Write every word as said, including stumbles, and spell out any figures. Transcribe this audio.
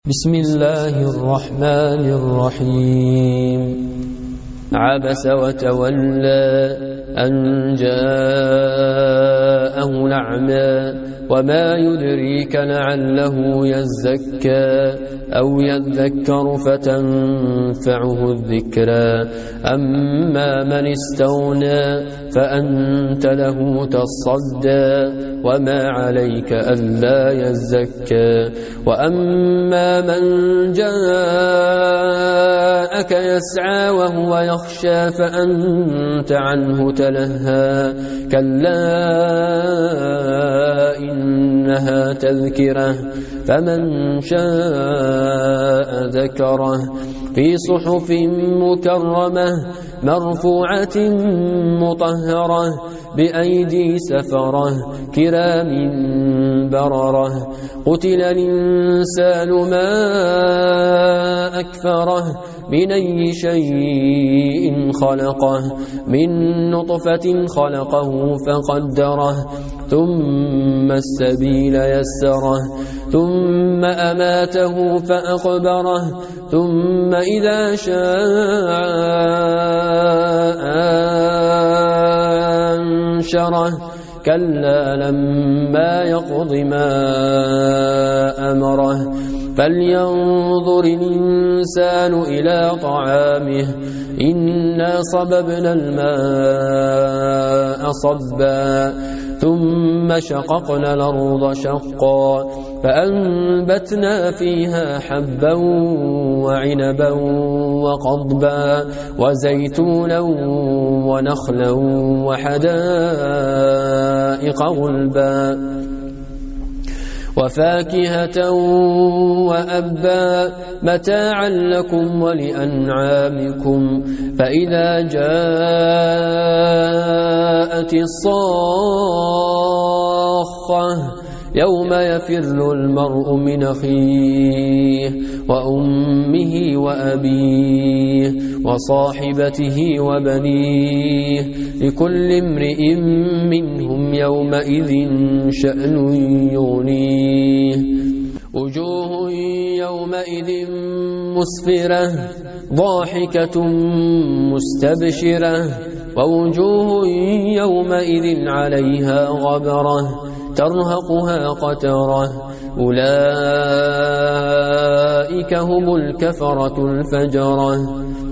بسم الله الرحمن الرحيم. عبس وتولى أن جاءه الأعمى وما يدريك لعله يزكى أو يذكر فتنفعه الذكرى. أما من استغنى فأنت له تصدى وما عليك ألا يزكى. وأما من جاءك يسعى وهو يخشى فأنت عنه تلهى. كلا إنها تذكرة فمن شاء ذكره في صحف مكرمة مرفوعة مطهرة بأيدي سفرة كرام بررة. قتل الإنسان ما أكفره من أي شيء خلقه من نطفة خلقه فقدره ثم السبيل يسره ثم أماته فأقبره ثم إذا شاء أنشره. كلا لما يقض ما أمره. فلينظر الإنسان إلى طعامه إنا صببنا الماء صبا ثم شققنا الأرض شقا فأنبتنا فيها حبا وعنبا وقضبا وزيتونا ونخلا وحدائق غلبا وفاكهة وأبا متاعا لكم ولأنعامكم. فإذا جاءت الصاخة يوم يفر المرء من أخيه وأمه وأبيه وصاحبته وبنيه لكل امرئ منهم يومئذ شأن يغنيه. وجوه يومئذ مسفرة ضاحكة مستبشرة ووجوه يومئذ عليها غبرة ترهقها قترة. أولئك هم الكفرة الفجرة.